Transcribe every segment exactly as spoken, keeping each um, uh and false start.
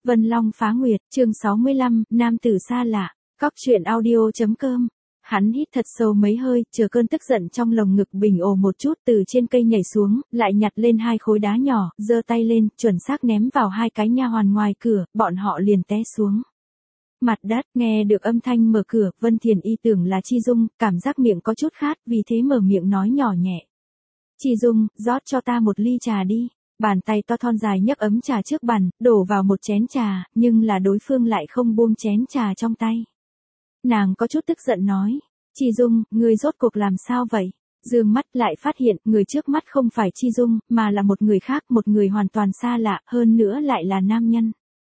Vân Long Phá Nguyệt, chương sáu mươi lăm, nam tử xa lạ. Cóc truyện audio.com. Hắn hít thật sâu mấy hơi, chờ cơn tức giận trong lồng ngực bình ồ một chút, từ trên cây nhảy xuống, lại nhặt lên hai khối đá nhỏ, giơ tay lên, chuẩn xác ném vào hai cái nha hoàn ngoài cửa, bọn họ liền té xuống mặt đất. Nghe được âm thanh mở cửa, Vân Thiền Y tưởng là Chi Dung, cảm giác miệng có chút khát, vì thế mở miệng nói nhỏ nhẹ. Chi Dung, rót cho ta một ly trà đi. Bàn tay to thon dài nhấc ấm trà trước bàn, đổ vào một chén trà, nhưng là đối phương lại không buông chén trà trong tay. Nàng có chút tức giận nói, Chi Dung, ngươi rốt cuộc làm sao vậy? Dương mắt lại phát hiện, người trước mắt không phải Chi Dung, mà là một người khác, một người hoàn toàn xa lạ, hơn nữa lại là nam nhân.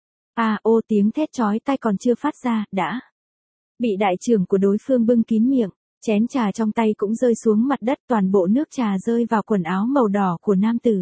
À ô, tiếng thét chói tai còn chưa phát ra, đã bị đại trưởng của đối phương bưng kín miệng, chén trà trong tay cũng rơi xuống mặt đất, toàn bộ nước trà rơi vào quần áo màu đỏ của nam tử.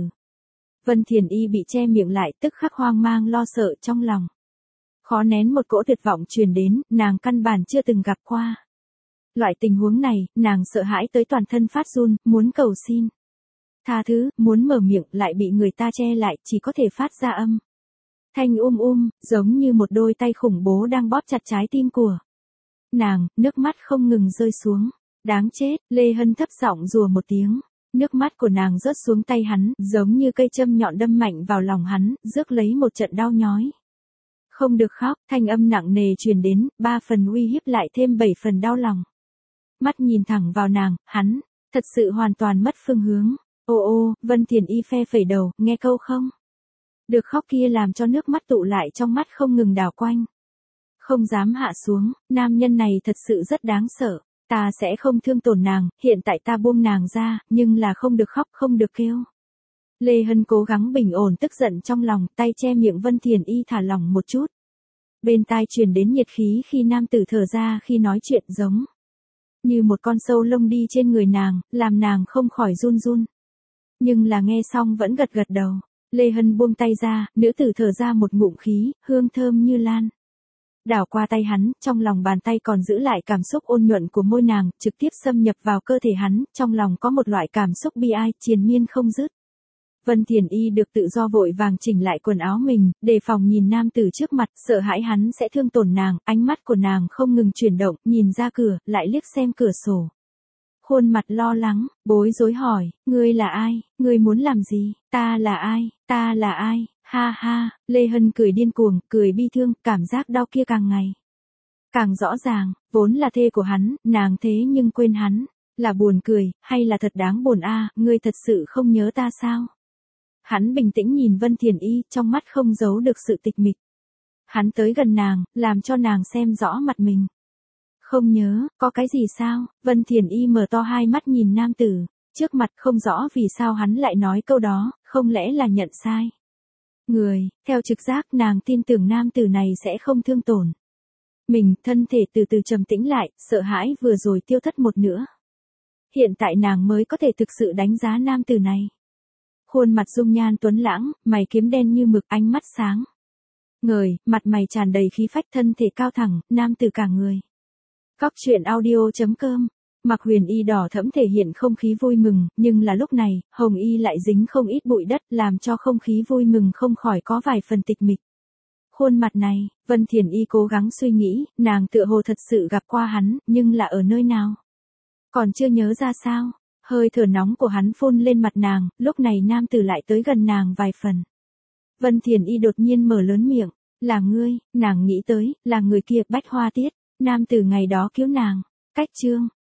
Vân Thiền Y bị che miệng lại, tức khắc hoang mang lo sợ trong lòng. Khó nén một cỗ tuyệt vọng truyền đến, nàng căn bản chưa từng gặp qua. Loại tình huống này, nàng sợ hãi tới toàn thân phát run, muốn cầu xin tha thứ, muốn mở miệng lại bị người ta che lại, chỉ có thể phát ra âm thanh um um, giống như một đôi tay khủng bố đang bóp chặt trái tim của nàng. Nước mắt không ngừng rơi xuống. Đáng chết, Lê Hân thấp giọng rùa một tiếng. Nước mắt của nàng rớt xuống tay hắn, giống như cây châm nhọn đâm mạnh vào lòng hắn, rước lấy một trận đau nhói. Không được khóc, thanh âm nặng nề truyền đến, ba phần uy hiếp lại thêm bảy phần đau lòng. Mắt nhìn thẳng vào nàng, hắn, thật sự hoàn toàn mất phương hướng. Ô ô, Vân Thiền Y phe phẩy đầu, nghe câu không? Được khóc kia làm cho nước mắt tụ lại trong mắt không ngừng đảo quanh. Không dám hạ xuống, nam nhân này thật sự rất đáng sợ. Ta sẽ không thương tổn nàng, hiện tại ta buông nàng ra, nhưng là không được khóc, không được kêu. Lê Hân cố gắng bình ổn tức giận trong lòng, tay che miệng Vân Thiền Y thả lỏng một chút. Bên tai truyền đến nhiệt khí khi nam tử thở ra khi nói chuyện, giống như một con sâu lông đi trên người nàng, làm nàng không khỏi run run. Nhưng là nghe xong vẫn gật gật đầu. Lê Hân buông tay ra, nữ tử thở ra một ngụm khí, hương thơm như lan đảo qua tay hắn, trong lòng bàn tay còn giữ lại cảm xúc ôn nhuận của môi nàng, trực tiếp xâm nhập vào cơ thể hắn, trong lòng có một loại cảm xúc bi ai, triền miên không dứt. Vân Thiền Y được tự do vội vàng chỉnh lại quần áo mình, đề phòng nhìn nam tử trước mặt, sợ hãi hắn sẽ thương tổn nàng, ánh mắt của nàng không ngừng chuyển động, nhìn ra cửa, lại liếc xem cửa sổ. Khuôn mặt lo lắng, bối rối hỏi, ngươi là ai, ngươi muốn làm gì, ta là ai, ta là ai, ha ha, Lê Hân cười điên cuồng, cười bi thương, cảm giác đau kia càng ngày càng rõ ràng, vốn là thê của hắn, nàng thế nhưng quên hắn, là buồn cười, hay là thật đáng buồn a, ngươi thật sự không nhớ ta sao? Hắn bình tĩnh nhìn Vân Thiền Y, trong mắt không giấu được sự tịch mịch. Hắn tới gần nàng, làm cho nàng xem rõ mặt mình. Không nhớ, có cái gì sao? Vân Thiền Y mở to hai mắt nhìn nam tử trước mặt, không rõ vì sao hắn lại nói câu đó, không lẽ là nhận sai người. Theo trực giác nàng tin tưởng nam tử này sẽ không thương tổn mình, thân thể từ từ trầm tĩnh lại, sợ hãi vừa rồi tiêu thất một nữa. Hiện tại nàng mới có thể thực sự đánh giá nam tử này. Khuôn mặt dung nhan tuấn lãng, mày kiếm đen như mực, ánh mắt sáng ngời, mặt mày tràn đầy khí phách, thân thể cao thẳng, nam tử cả người. Cóc truyện audio.com. Mặc Huyền Y đỏ thẫm thể hiện không khí vui mừng, nhưng là lúc này, hồng y lại dính không ít bụi đất, làm cho không khí vui mừng không khỏi có vài phần tịch mịch. Khuôn mặt này, Vân Thiền Y cố gắng suy nghĩ, nàng tựa hồ thật sự gặp qua hắn, nhưng là ở nơi nào? Còn chưa nhớ ra sao? Hơi thở nóng của hắn phun lên mặt nàng, lúc này nam tử lại tới gần nàng vài phần. Vân Thiền Y đột nhiên mở lớn miệng, là ngươi, nàng nghĩ tới, là người kia, Bách Hoa Tiết, nam tử ngày đó cứu nàng. Cách chương